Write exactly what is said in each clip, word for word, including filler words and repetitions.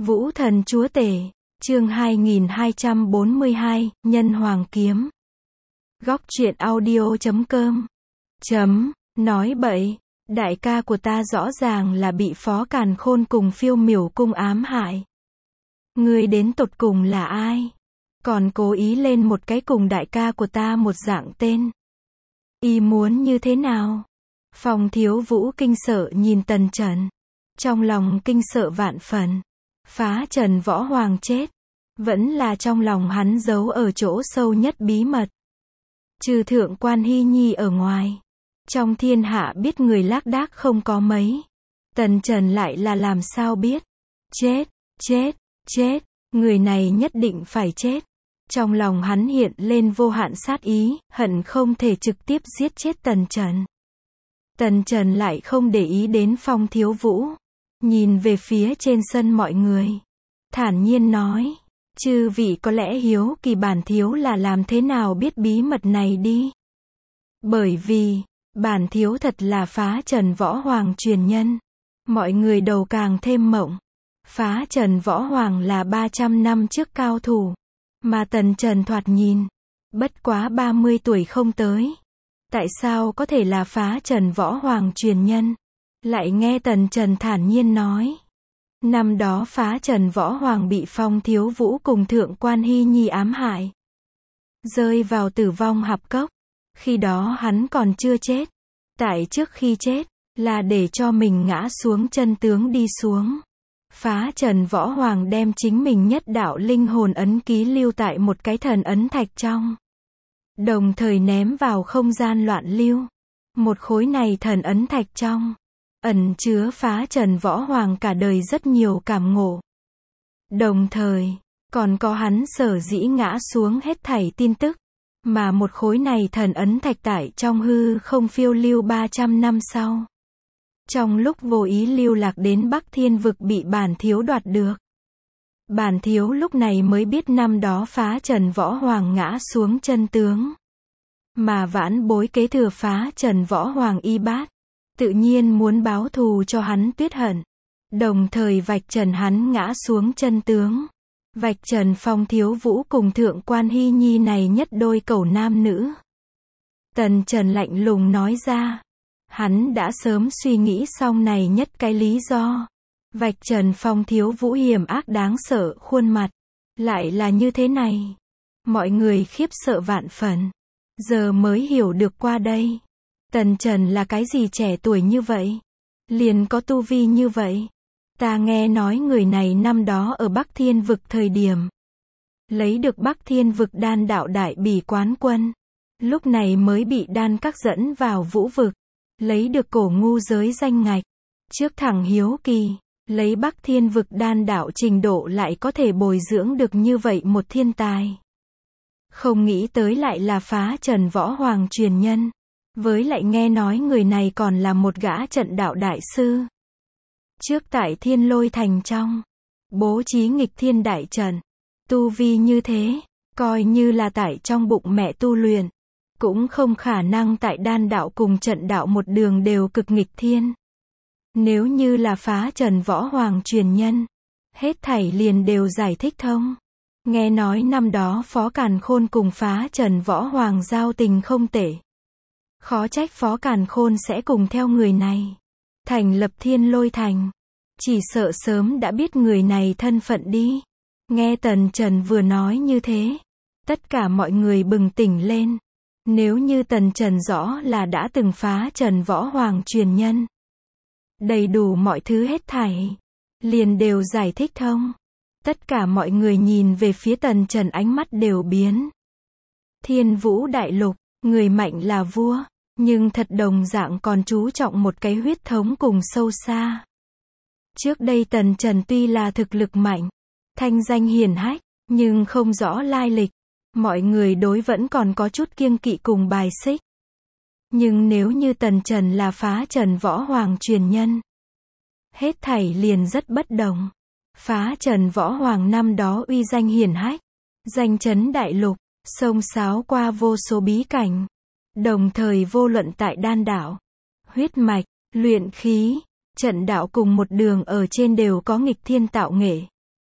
Vũ thần chúa tể, chương hai nghìn hai trăm bốn mươi hai, Nhân Hoàng Kiếm. Góc truyện audio chấm com. Chấm, nói bậy, đại ca của ta rõ ràng là bị Phó Càn Khôn cùng Phiêu Miểu cung ám hại. Ngươi đến tột cùng là ai? Còn cố ý lên một cái cùng đại ca của ta một dạng tên. Y muốn như thế nào? Phong Thiếu Vũ kinh sợ nhìn Tần Trần. Trong lòng kinh sợ vạn phần. Phá Trần Võ Hoàng chết. Vẫn là trong lòng hắn giấu ở chỗ sâu nhất bí mật. Trừ Thượng Quan Hy Nhi ở ngoài. Trong thiên hạ biết người lác đác không có mấy. Tần Trần lại là làm sao biết. Chết, chết, chết. Người này nhất định phải chết. Trong lòng hắn hiện lên vô hạn sát ý, hận không thể trực tiếp giết chết Tần Trần. Tần Trần lại không để ý đến Phong Thiếu Vũ. Nhìn về phía trên sân mọi người. Thản nhiên nói. Chư vị có lẽ hiếu kỳ bản thiếu là làm thế nào biết bí mật này đi. Bởi vì, bản thiếu thật là Phá Trần Võ Hoàng truyền nhân. Mọi người đầu càng thêm mộng. Phá Trần Võ Hoàng là ba trăm năm trước cao thủ. Mà Tần Trần thoạt nhìn. Bất quá ba mươi tuổi không tới. Tại sao có thể là Phá Trần Võ Hoàng truyền nhân? Lại nghe Tần Trần thản nhiên nói. Năm đó Phá Trần Võ Hoàng bị Phong Thiếu Vũ cùng Thượng Quan Hy Nhi ám hại. Rơi vào tử vong hạp cốc. Khi đó hắn còn chưa chết. Tại trước khi chết, là để cho mình ngã xuống chân tướng đi xuống. Phá Trần Võ Hoàng đem chính mình nhất đạo linh hồn ấn ký lưu tại một cái thần ấn thạch trong. Đồng thời ném vào không gian loạn lưu. Một khối này thần ấn thạch trong. Ẩn chứa Phá Trần Võ Hoàng cả đời rất nhiều cảm ngộ. Đồng thời, còn có hắn sở dĩ ngã xuống hết thảy tin tức. Mà một khối này thần ấn thạch tại trong hư không phiêu lưu ba trăm năm sau. Trong lúc vô ý lưu lạc đến Bắc Thiên vực bị bản thiếu đoạt được. Bản thiếu lúc này mới biết năm đó Phá Trần Võ Hoàng ngã xuống chân tướng. Mà vãn bối kế thừa Phá Trần Võ Hoàng y bát. Tự nhiên muốn báo thù cho hắn tuyết hận. Đồng thời vạch trần hắn ngã xuống chân tướng. Vạch trần Phong Thiếu Vũ cùng Thượng Quan Hy Nhi này nhất đôi cẩu nam nữ. Tần Trần lạnh lùng nói ra. Hắn đã sớm suy nghĩ xong này nhất cái lý do. Vạch trần Phong Thiếu Vũ hiểm ác đáng sợ khuôn mặt. Lại là như thế này. Mọi người khiếp sợ vạn phần. Giờ mới hiểu được qua đây. Tần Trần là cái gì trẻ tuổi như vậy? Liền có tu vi như vậy? Ta nghe nói người này năm đó ở Bắc Thiên vực thời điểm. Lấy được Bắc Thiên vực đan đạo đại bỉ quán quân. Lúc này mới bị đan các dẫn vào vũ vực. Lấy được cổ ngu giới danh ngạch. Trước thẳng hiếu kỳ. Lấy Bắc Thiên vực đan đạo trình độ lại có thể bồi dưỡng được như vậy một thiên tài. Không nghĩ tới lại là Phá Trần Võ Hoàng truyền nhân. Với lại nghe nói người này còn là một gã trận đạo đại sư. Trước tại Thiên Lôi Thành trong. Bố trí nghịch thiên đại trận. Tu vi như thế. Coi như là tại trong bụng mẹ tu luyện. Cũng không khả năng tại đan đạo cùng trận đạo một đường đều cực nghịch thiên. Nếu như là Phá Trần Võ Hoàng truyền nhân. Hết thảy liền đều giải thích thông. Nghe nói năm đó Phó Càn Khôn cùng Phá Trần Võ Hoàng giao tình không tệ. Khó trách Phó Càn Khôn sẽ cùng theo người này. Thành lập Thiên Lôi Thành. Chỉ sợ sớm đã biết người này thân phận đi. Nghe Tần Trần vừa nói như thế. Tất cả mọi người bừng tỉnh lên. Nếu như Tần Trần rõ là đã từng Phá Trần Võ Hoàng truyền nhân. Đầy đủ mọi thứ hết thảy. Liền đều giải thích thông. Tất cả mọi người nhìn về phía Tần Trần ánh mắt đều biến. Thiên Vũ Đại Lục. Người mạnh là vua. Nhưng thật đồng dạng còn chú trọng một cái huyết thống cùng sâu xa. Trước đây Tần Trần tuy là thực lực mạnh, thanh danh hiển hách, nhưng không rõ lai lịch. Mọi người đối vẫn còn có chút kiêng kỵ cùng bài xích. Nhưng nếu như Tần Trần là Phá Trần Võ Hoàng truyền nhân. Hết thảy liền rất bất đồng. Phá Trần Võ Hoàng năm đó uy danh hiển hách. Danh chấn đại lục, xông xáo qua vô số bí cảnh. Đồng thời vô luận tại đan đạo, huyết mạch, luyện khí, trận đạo cùng một đường ở trên đều có nghịch thiên tạo nghệ.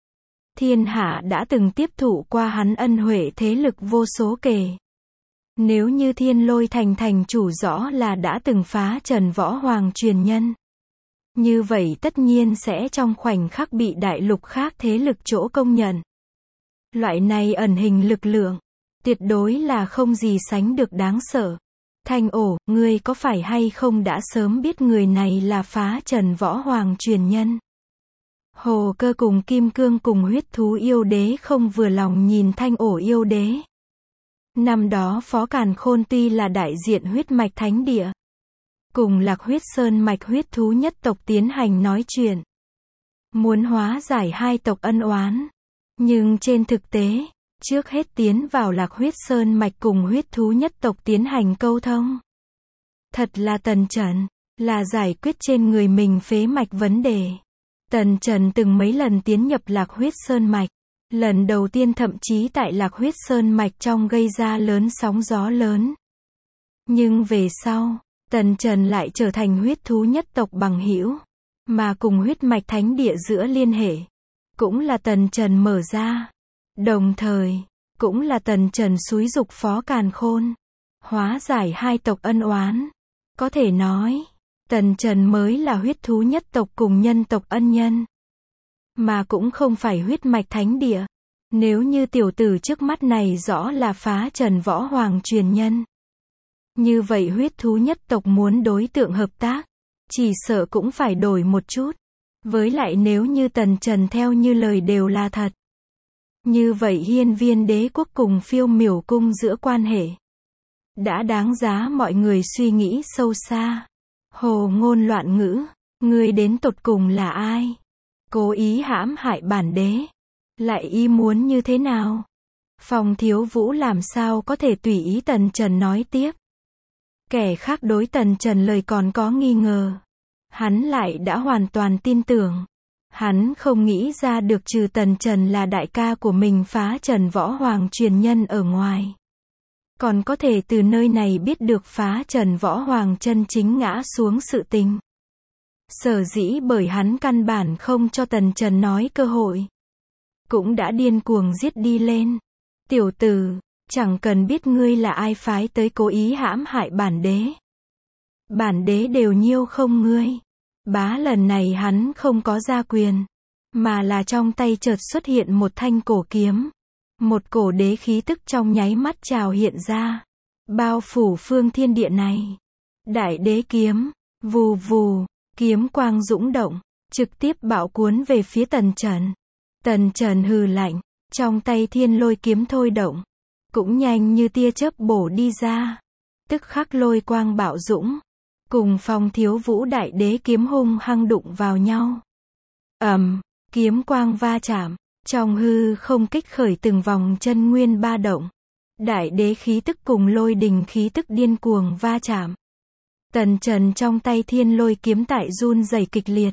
thiên hạ đã từng tiếp thụ qua hắn ân huệ thế lực vô số kể. Nếu như Thiên Lôi Thành thành chủ rõ là đã từng phá trần võ hoàng truyền nhân, như vậy tất nhiên sẽ trong khoảnh khắc bị đại lục khác thế lực chỗ công nhận. Loại này ẩn hình lực lượng, tuyệt đối là không gì sánh được đáng sợ. Thanh Ổ, ngươi có phải hay không đã sớm biết người này là phá trần võ hoàng truyền nhân? Hồ Cơ cùng Kim Cương cùng huyết thú yêu đế không vừa lòng nhìn Thanh Ổ yêu đế. Năm đó Phó Càn Khôn tuy là đại diện huyết mạch thánh địa, cùng Lạc Huyết Sơn mạch huyết thú nhất tộc tiến hành nói chuyện, muốn hóa giải hai tộc ân oán. Nhưng trên thực tế, trước hết tiến vào Lạc Huyết Sơn mạch cùng huyết thú nhất tộc tiến hành câu thông. Thật là Tần Trần, là giải quyết trên người mình phế mạch vấn đề. Tần Trần từng mấy lần tiến nhập Lạc Huyết Sơn mạch. Lần đầu tiên thậm chí tại Lạc Huyết Sơn mạch trong gây ra lớn sóng gió lớn. Nhưng về sau, Tần Trần lại trở thành huyết thú nhất tộc bằng hữu, mà cùng huyết mạch thánh địa giữa liên hệ, cũng là Tần Trần mở ra. Đồng thời, cũng là Tần Trần xúi giục Phó Càn Khôn, hóa giải hai tộc ân oán. Có thể nói, Tần Trần mới là huyết thú nhất tộc cùng nhân tộc ân nhân, mà cũng không phải huyết mạch thánh địa. Nếu như tiểu tử trước mắt này rõ là phá trần võ hoàng truyền nhân, như vậy huyết thú nhất tộc muốn đối tượng hợp tác, chỉ sợ cũng phải đổi một chút. Với lại nếu như Tần Trần theo như lời đều là thật, như vậy Hiên Viên đế quốc cùng Phiêu Miểu cung giữa quan hệ đã đáng giá mọi người suy nghĩ sâu xa. Hồ Ngôn Loạn Ngữ, ngươi đến tột cùng là ai? Cố ý hãm hại bản đế, lại ý muốn như thế nào? Phong Thiếu Vũ làm sao có thể tùy ý Tần Trần nói tiếp? Kẻ khác đối Tần Trần lời còn có nghi ngờ, hắn lại đã hoàn toàn tin tưởng. Hắn không nghĩ ra được trừ Tần Trần là đại ca của mình phá trần võ hoàng truyền nhân ở ngoài, còn có thể từ nơi này biết được phá trần võ hoàng chân chính ngã xuống sự tình. Sở dĩ bởi hắn căn bản không cho Tần Trần nói cơ hội, cũng đã điên cuồng giết đi lên. Tiểu tử, chẳng cần biết ngươi là ai phái tới cố ý hãm hại bản đế, bản đế đều nhiêu không ngươi. Bá lần này hắn không có ra quyền, mà là trong tay chợt xuất hiện một thanh cổ kiếm. Một cổ đế khí tức trong nháy mắt trào hiện ra, bao phủ phương thiên địa này. Đại đế kiếm, vù vù, kiếm quang dũng động, trực tiếp bạo cuốn về phía Tần Trần. Tần Trần hừ lạnh, trong tay thiên lôi kiếm thôi động, cũng nhanh như tia chớp bổ đi ra. Tức khắc lôi quang bạo dũng, cùng Phong Thiếu Vũ đại đế kiếm hung hăng đụng vào nhau. Ầm, kiếm quang va chạm, trong hư không kích khởi từng vòng chân nguyên ba động. Đại đế khí tức cùng lôi đình khí tức điên cuồng va chạm. Tần Trần trong tay thiên lôi kiếm tại run rẩy kịch liệt,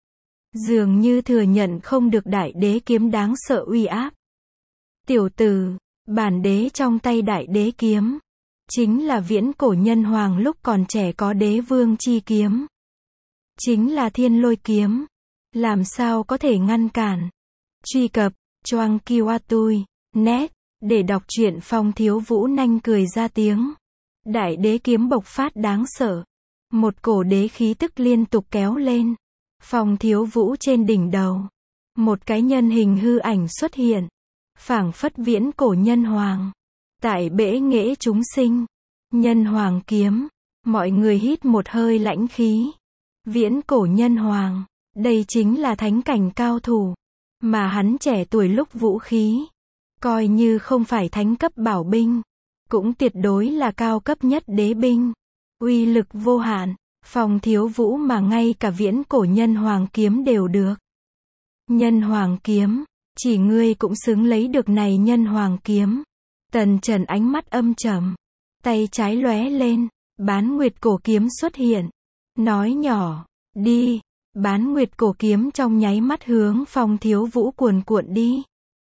dường như thừa nhận không được đại đế kiếm đáng sợ uy áp. Tiểu tử, bản đế trong tay đại đế kiếm, chính là viễn cổ nhân hoàng lúc còn trẻ có đế vương chi kiếm, chính là thiên lôi kiếm, làm sao có thể ngăn cản. Truy cập, choang kiwatui, net, để đọc truyện. Phong Thiếu Vũ nanh cười ra tiếng. Đại đế kiếm bộc phát đáng sợ, một cổ đế khí tức liên tục kéo lên. Phong Thiếu Vũ trên đỉnh đầu, một cái nhân hình hư ảnh xuất hiện, phảng phất viễn cổ nhân hoàng, tại bể nghệ chúng sinh. Nhân hoàng kiếm, mọi người hít một hơi lãnh khí. Viễn cổ nhân hoàng, đây chính là thánh cảnh cao thủ, mà hắn trẻ tuổi lúc vũ khí, coi như không phải thánh cấp bảo binh, cũng tuyệt đối là cao cấp nhất đế binh, uy lực vô hạn. Phong Thiếu Vũ mà ngay cả viễn cổ nhân hoàng kiếm đều được. Nhân hoàng kiếm, chỉ ngươi cũng xứng lấy được này nhân hoàng kiếm. Tần Trần ánh mắt âm trầm, tay trái lóe lên, bán nguyệt cổ kiếm xuất hiện, nói nhỏ, đi. Bán nguyệt cổ kiếm trong nháy mắt hướng Phong Thiếu Vũ cuồn cuộn đi.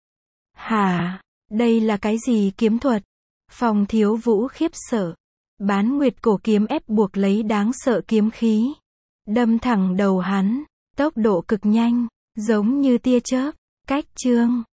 Hả, đây là cái gì kiếm thuật? Phong Thiếu Vũ khiếp sợ. Bán nguyệt cổ kiếm ép buộc lấy đáng sợ kiếm khí, đâm thẳng đầu hắn, tốc độ cực nhanh, giống như tia chớp. Cách chương